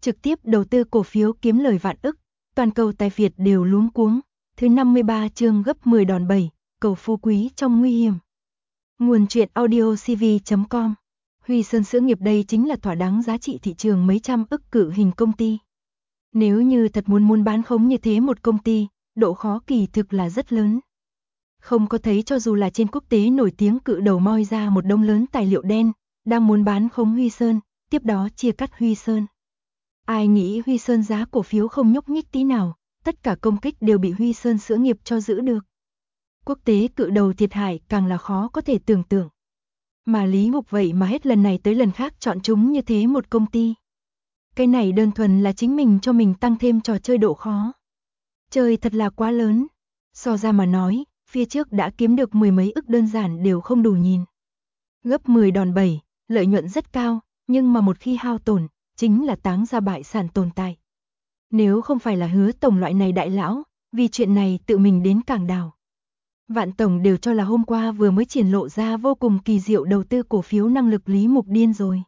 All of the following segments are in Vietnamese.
trực tiếp đầu tư cổ phiếu kiếm lời vạn ức, toàn cầu tài Việt đều luống cuống. Thứ 53 chương gấp 10 đòn bẩy, cầu phú quý trong nguy hiểm. Nguồn truyện audio cv.com. Huy Sơn Sữa Nghiệp đây chính là thỏa đáng giá trị thị trường mấy trăm ức cự hình công ty. Nếu như thật muốn bán khống như thế một công ty, độ khó kỳ thực là rất lớn. Không có thấy cho dù là trên quốc tế nổi tiếng cự đầu moi ra một đống lớn tài liệu đen, đang muốn bán khống Huy Sơn, tiếp đó chia cắt Huy Sơn. Ai nghĩ Huy Sơn giá cổ phiếu không nhúc nhích tí nào, tất cả công kích đều bị Huy Sơn Sữa Nghiệp cho giữ được. Quốc tế cự đầu thiệt hại càng là khó có thể tưởng tượng. Mà Lý Mục vậy mà hết lần này tới lần khác chọn chúng như thế một công ty. Cái này đơn thuần là chính mình cho mình tăng thêm trò chơi độ khó. Chơi thật là quá lớn. So ra mà nói, phía trước đã kiếm được mười mấy ức đơn giản đều không đủ nhìn. Gấp 10 đòn bẩy, lợi nhuận rất cao, nhưng mà một khi hao tổn, chính là táng ra bại sản tồn tại. Nếu không phải là Hứa tổng loại này đại lão, vì chuyện này tự mình đến cảng đảo. Vạn tổng đều cho là hôm qua vừa mới triển lộ ra vô cùng kỳ diệu đầu tư cổ phiếu năng lực Lý Mục điên rồi.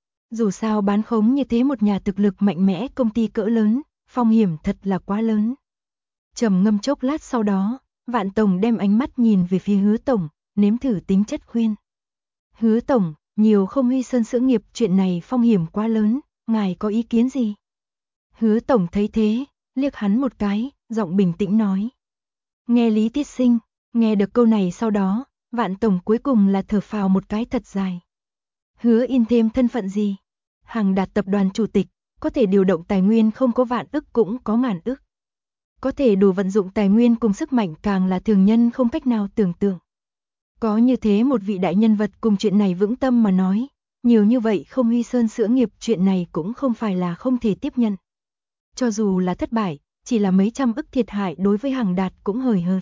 Dù sao bán khống như thế một nhà thực lực mạnh mẽ công ty cỡ lớn, phong hiểm thật là quá lớn. Trầm ngâm chốc lát sau đó, Vạn tổng đem ánh mắt nhìn về phía Hứa tổng, nếm thử tính chất khuyên. Hứa tổng, nhiều không Huy Sơn Sữa Nghiệp chuyện này phong hiểm quá lớn, ngài có ý kiến gì? Hứa tổng thấy thế, liếc hắn một cái, giọng bình tĩnh nói. Nghe Lý Tiết Sinh, nghe được câu này sau đó, Vạn tổng cuối cùng là thở phào một cái thật dài. Hứa in thêm thân phận gì? Hằng Đạt tập đoàn chủ tịch, có thể điều động tài nguyên không có vạn ức cũng có ngàn ức. Có thể đủ vận dụng tài nguyên cùng sức mạnh càng là thường nhân không cách nào tưởng tượng. Có như thế một vị đại nhân vật cùng chuyện này vững tâm mà nói, nhiều như vậy không Huy Sơn Sữa Nghiệp chuyện này cũng không phải là không thể tiếp nhận. Cho dù là thất bại, chỉ là mấy trăm ức thiệt hại đối với Hằng Đạt cũng hời hợt.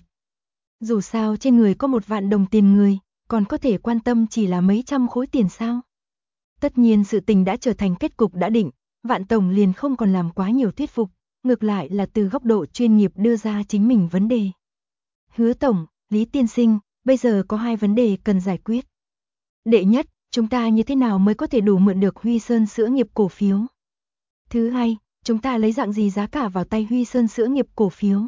Dù sao trên người có 1 vạn đồng tiền người, còn có thể quan tâm chỉ là mấy trăm khối tiền sao. Tất nhiên sự tình đã trở thành kết cục đã định, Vạn tổng liền không còn làm quá nhiều thuyết phục, ngược lại là từ góc độ chuyên nghiệp đưa ra chính mình vấn đề. Hứa tổng, Lý tiên sinh, bây giờ có 2 vấn đề cần giải quyết. Đệ nhất, chúng ta như thế nào mới có thể đủ mượn được Huy Sơn Sữa Nghiệp cổ phiếu? Thứ hai, chúng ta lấy dạng gì giá cả vào tay Huy Sơn Sữa Nghiệp cổ phiếu?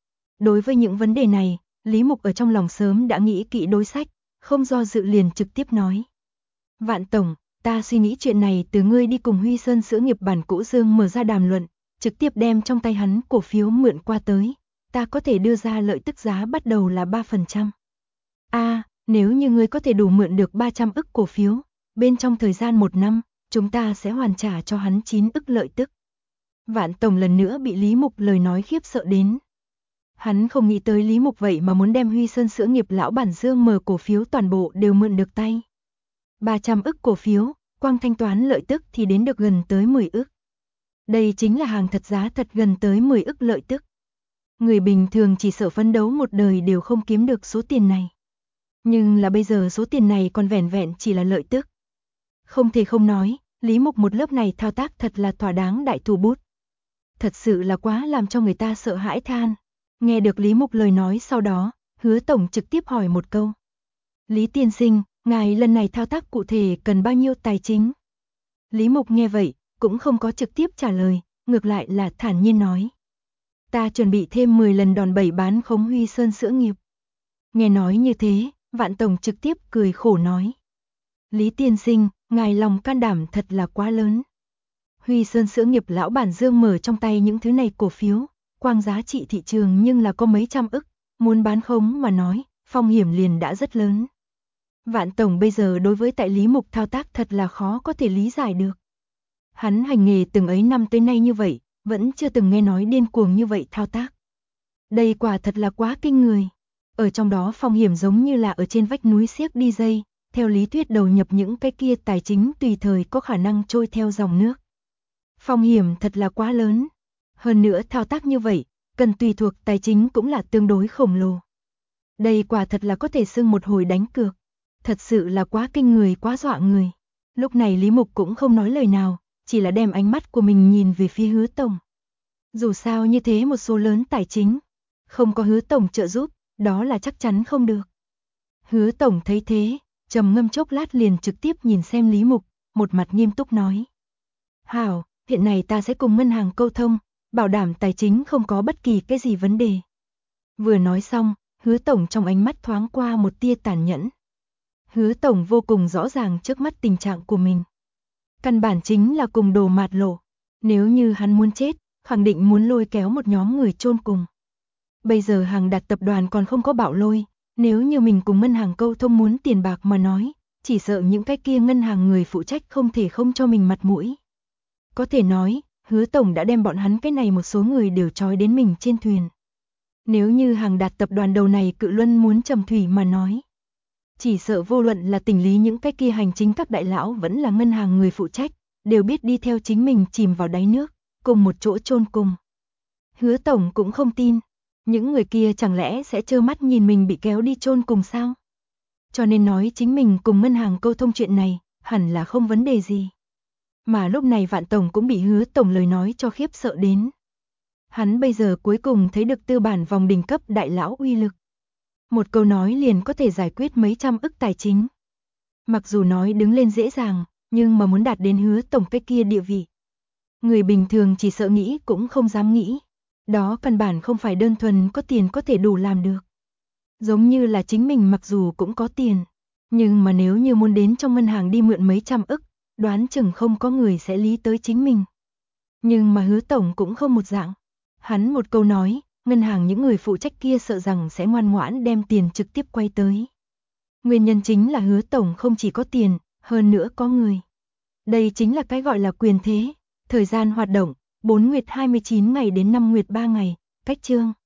Đối với những vấn đề này, Lý Mục ở trong lòng sớm đã nghĩ kỹ đối sách, không do dự liền trực tiếp nói. Vạn tổng, ta suy nghĩ chuyện này từ ngươi đi cùng Huy Sơn Sữa Nghiệp bản cũ Dương mở ra đàm luận, trực tiếp đem trong tay hắn cổ phiếu mượn qua tới, ta có thể đưa ra lợi tức giá bắt đầu là 3%. Nếu như ngươi có thể đủ mượn được 300 ức cổ phiếu, bên trong thời gian 1 năm, chúng ta sẽ hoàn trả cho hắn 9 ức lợi tức. Vạn tổng lần nữa bị Lý Mục lời nói khiếp sợ đến. Hắn không nghĩ tới Lý Mục vậy mà muốn đem Huy Sơn Sữa Nghiệp lão bản Dương mở cổ phiếu toàn bộ đều mượn được tay. 300 ức cổ phiếu, quang thanh toán lợi tức thì đến được gần tới 10 ức. Đây chính là hàng thật giá thật gần tới 10 ức lợi tức. Người bình thường chỉ sợ phấn đấu một đời đều không kiếm được số tiền này. Nhưng là bây giờ số tiền này còn vẻn vẹn chỉ là lợi tức. Không thể không nói, Lý Mục một lớp này thao tác thật là thỏa đáng đại thủ bút. Thật sự là quá làm cho người ta sợ hãi than. Nghe được Lý Mục lời nói sau đó, Hứa tổng trực tiếp hỏi một câu. Lý tiên sinh, ngài lần này thao tác cụ thể cần bao nhiêu tài chính? Lý Mục nghe vậy, cũng không có trực tiếp trả lời, ngược lại là thản nhiên nói. Ta chuẩn bị thêm 10 lần đòn bẩy bán khống Huy Sơn Sữa Nghiệp. Nghe nói như thế, Vạn tổng trực tiếp cười khổ nói. Lý tiên sinh, ngài lòng can đảm thật là quá lớn. Huy Sơn Sữa Nghiệp lão bản Dương mở trong tay những thứ này cổ phiếu, quang giá trị thị trường nhưng là có mấy trăm ức, muốn bán khống mà nói, phong hiểm liền đã rất lớn. Vạn tổng bây giờ đối với tại Lý Mục thao tác thật là khó có thể lý giải được. Hắn hành nghề từng ấy năm tới nay như vậy, vẫn chưa từng nghe nói điên cuồng như vậy thao tác. Đây quả thật là quá kinh người. Ở trong đó phong hiểm giống như là ở trên vách núi xiếc đi dây, theo lý thuyết đầu nhập những cái kia tài chính tùy thời có khả năng trôi theo dòng nước. Phong hiểm thật là quá lớn. Hơn nữa thao tác như vậy, cần tùy thuộc tài chính cũng là tương đối khổng lồ. Đây quả thật là có thể xưng một hồi đánh cược. Thật sự là quá kinh người, quá dọa người. Lúc này Lý Mục cũng không nói lời nào, chỉ là đem ánh mắt của mình nhìn về phía Hứa tổng. Dù sao như thế một số lớn tài chính, không có Hứa tổng trợ giúp, đó là chắc chắn không được. Hứa tổng thấy thế, trầm ngâm chốc lát liền trực tiếp nhìn xem Lý Mục, một mặt nghiêm túc nói. Hảo, hiện nay ta sẽ cùng ngân hàng câu thông, bảo đảm tài chính không có bất kỳ cái gì vấn đề. Vừa nói xong, Hứa Tổng trong ánh mắt thoáng qua một tia tàn nhẫn. Hứa Tổng vô cùng rõ ràng trước mắt tình trạng của mình. Căn bản chính là cùng đồ mạt lộ. Nếu như hắn muốn chết, khẳng định muốn lôi kéo một nhóm người chôn cùng. Bây giờ Hàng Đạt tập đoàn còn không có bạo lôi, nếu như mình cùng ngân hàng câu thông muốn tiền bạc mà nói, chỉ sợ những cái kia ngân hàng người phụ trách không thể không cho mình mặt mũi. Có thể nói, Hứa Tổng đã đem bọn hắn cái này một số người đều trói đến mình trên thuyền. Nếu như Hàng Đạt tập đoàn đầu này cự luân muốn trầm thủy mà nói, chỉ sợ vô luận là tỉnh lý những cái kia hành chính các đại lão vẫn là ngân hàng người phụ trách, đều biết đi theo chính mình chìm vào đáy nước, cùng một chỗ chôn cùng. Hứa Tổng cũng không tin, những người kia chẳng lẽ sẽ trơ mắt nhìn mình bị kéo đi chôn cùng sao? Cho nên nói chính mình cùng ngân hàng câu thông chuyện này, hẳn là không vấn đề gì. Mà lúc này Vạn Tổng cũng bị Hứa Tổng lời nói cho khiếp sợ đến. Hắn bây giờ cuối cùng thấy được tư bản vòng đỉnh cấp đại lão uy lực. Một câu nói liền có thể giải quyết mấy trăm ức tài chính. Mặc dù nói đứng lên dễ dàng, nhưng mà muốn đạt đến Hứa Tổng cái kia địa vị. Người bình thường chỉ sợ nghĩ cũng không dám nghĩ. Đó căn bản không phải đơn thuần có tiền có thể đủ làm được. Giống như là chính mình mặc dù cũng có tiền, nhưng mà nếu như muốn đến trong ngân hàng đi mượn mấy trăm ức, đoán chừng không có người sẽ lý tới chính mình. Nhưng mà Hứa Tổng cũng không một dạng. Hắn một câu nói, ngân hàng những người phụ trách kia sợ rằng sẽ ngoan ngoãn đem tiền trực tiếp quay tới. Nguyên nhân chính là Hứa Tổng không chỉ có tiền, hơn nữa có người. Đây chính là cái gọi là quyền thế. Thời gian hoạt động, 4 nguyệt 29 ngày đến 5 nguyệt 3 ngày, cách chương.